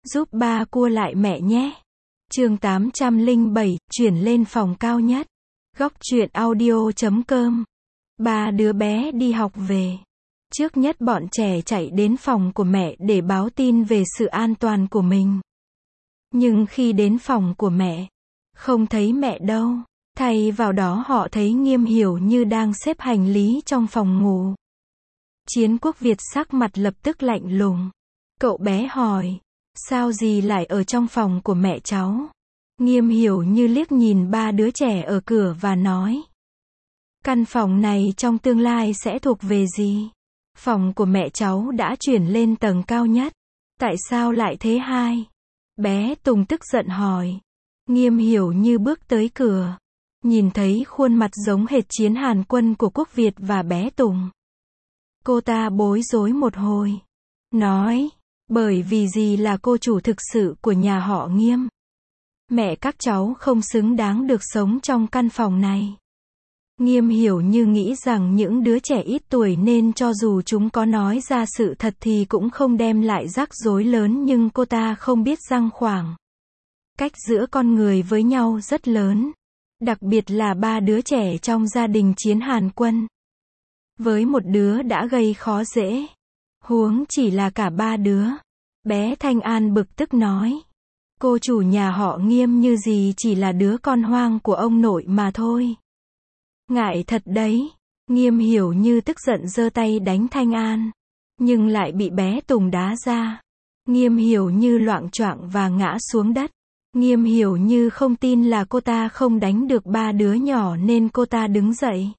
Giúp ba cua lại mẹ nhé. Chương 807, chuyển lên phòng cao nhất. Góc truyện audio.com. Ba đứa bé đi học về. Trước nhất bọn trẻ chạy đến phòng của mẹ để báo tin về sự an toàn của mình. Nhưng khi đến phòng của mẹ, không thấy mẹ đâu. Thay vào đó họ thấy Nghiêm Hiểu Như đang xếp hành lý trong phòng ngủ. Chiến Quốc Việt sắc mặt lập tức lạnh lùng. Cậu bé hỏi, sao dì lại ở trong phòng của mẹ cháu? Nghiêm Hiểu Như liếc nhìn ba đứa trẻ ở cửa và nói, căn phòng này trong tương lai sẽ thuộc về dì. Phòng của mẹ cháu đã chuyển lên tầng cao nhất. Tại sao lại thế hai? Bé Tùng tức giận hỏi. Nghiêm Hiểu Như bước tới cửa. Nhìn thấy khuôn mặt giống hệt Chiến Hàn Quân của Quốc Việt và bé Tùng. Cô ta bối rối một hồi. Nói, bởi vì dì là cô chủ thực sự của nhà họ Nghiêm. Mẹ các cháu không xứng đáng được sống trong căn phòng này. Nghiêm Hiểu Như nghĩ rằng những đứa trẻ ít tuổi nên cho dù chúng có nói ra sự thật thì cũng không đem lại rắc rối lớn, nhưng cô ta không biết rằng khoảng cách giữa con người với nhau rất lớn. Đặc biệt là ba đứa trẻ trong gia đình Chiến Hàn Quân. Với một đứa đã gây khó dễ, huống chỉ là cả ba đứa. Bé Thanh An bực tức nói, cô chủ nhà họ Nghiêm như gì chỉ là đứa con hoang của ông nội mà thôi. Ngại thật đấy. Nghiêm Hiểu Như tức giận giơ tay đánh Thanh An, nhưng lại bị bé Tùng đá ra. Nghiêm Hiểu Như loạng choạng và ngã xuống đất. Nghiêm Hiểu Như không tin là cô ta không đánh được ba đứa nhỏ nên cô ta đứng dậy,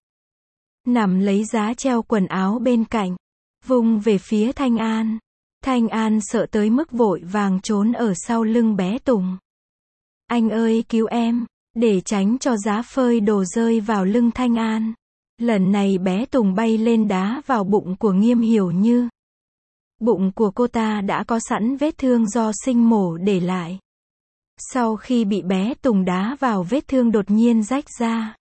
nằm lấy giá treo quần áo bên cạnh, vung về phía Thanh An. Thanh An sợ tới mức vội vàng trốn ở sau lưng bé Tùng. Anh ơi cứu em, để tránh cho giá phơi đồ rơi vào lưng Thanh An. Lần này bé Tùng bay lên đá vào bụng của Nghiêm Hiểu Như. Bụng của cô ta đã có sẵn vết thương do sinh mổ để lại. Sau khi bị bé Tùng đá vào, vết thương đột nhiên rách ra.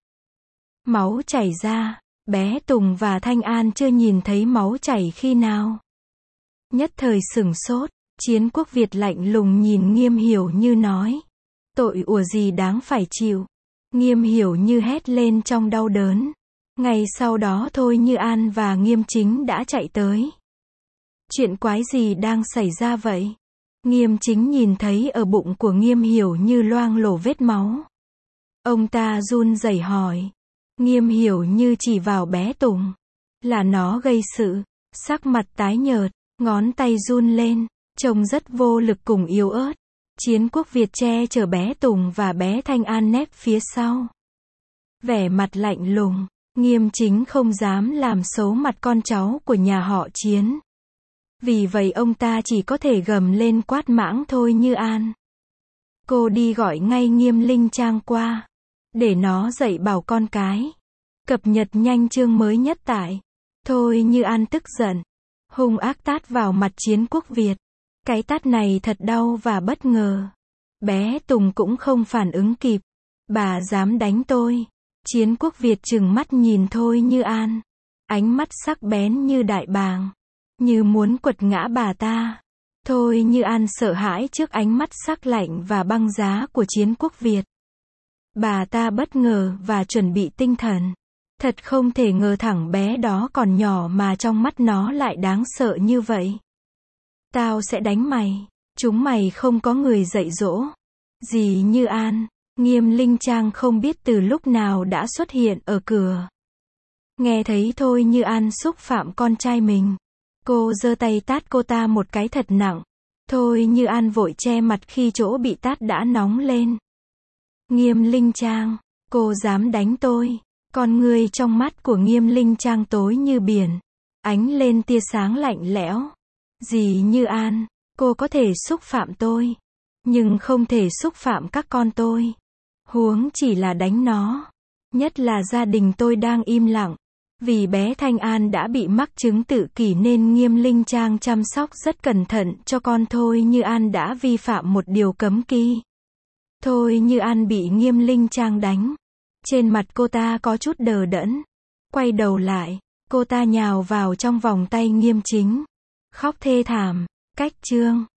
Máu chảy ra. Bé Tùng và Thanh An chưa nhìn thấy máu chảy khi nào. Nhất thời sửng sốt. Chiến Quốc Việt lạnh lùng nhìn Nghiêm Hiểu Như nói, tội ủa gì đáng phải chịu. Nghiêm Hiểu Như hét lên trong đau đớn. Ngay sau đó Thôi Như An và Nghiêm Chính đã chạy tới. Chuyện quái gì đang xảy ra vậy? Nghiêm Chính nhìn thấy ở bụng của Nghiêm Hiểu Như loang lổ vết máu. Ông ta run rẩy hỏi. Nghiêm Hiểu Như chỉ vào bé Tùng. Là nó gây sự. Sắc mặt tái nhợt, ngón tay run lên, trông rất vô lực cùng yếu ớt. Chiến Quốc Việt che chở bé Tùng và bé Thanh An nép phía sau. Vẻ mặt lạnh lùng, Nghiêm Chính không dám làm xấu mặt con cháu của nhà họ Chiến. Vì vậy ông ta chỉ có thể gầm lên quát mãng Thôi Như An. Cô đi gọi ngay Nghiêm Linh Trang qua, để nó dạy bảo con cái. Cập nhật nhanh chương mới nhất tại. Thôi Như An tức giận, hung ác tát vào mặt Chiến Quốc Việt. Cái tát này thật đau và bất ngờ. Bé Tùng cũng không phản ứng kịp. Bà dám đánh tôi. Chiến Quốc Việt trừng mắt nhìn Thôi Như An. Ánh mắt sắc bén như đại bàng, như muốn quật ngã bà ta. Thôi Như An sợ hãi trước ánh mắt sắc lạnh và băng giá của Chiến Quốc Việt. Bà ta bất ngờ và chuẩn bị tinh thần. Thật không thể ngờ thằng bé đó còn nhỏ mà trong mắt nó lại đáng sợ như vậy. Tao sẽ đánh mày. Chúng mày không có người dạy dỗ. Dì Như An. Nghiêm Linh Trang không biết từ lúc nào đã xuất hiện ở cửa. Nghe thấy Thôi Như An xúc phạm con trai mình, cô giơ tay tát cô ta một cái thật nặng. Thôi Như An vội che mặt khi chỗ bị tát đã nóng lên. Nghiêm Linh Trang, cô dám đánh tôi. Con ngươi trong mắt của Nghiêm Linh Trang tối như biển, ánh lên tia sáng lạnh lẽo. Dì Như An, cô có thể xúc phạm tôi, nhưng không thể xúc phạm các con tôi. Huống chỉ là đánh nó. Nhất là gia đình tôi đang im lặng. Vì bé Thanh An đã bị mắc chứng tự kỷ nên Nghiêm Linh Trang chăm sóc rất cẩn thận cho con. Thôi Như An đã vi phạm một điều cấm kỵ. Thôi Như An bị Nghiêm Linh Trang đánh. Trên mặt cô ta có chút đờ đẫn. Quay đầu lại, cô ta nhào vào trong vòng tay Nghiêm Chính, khóc thê thảm. Cách chương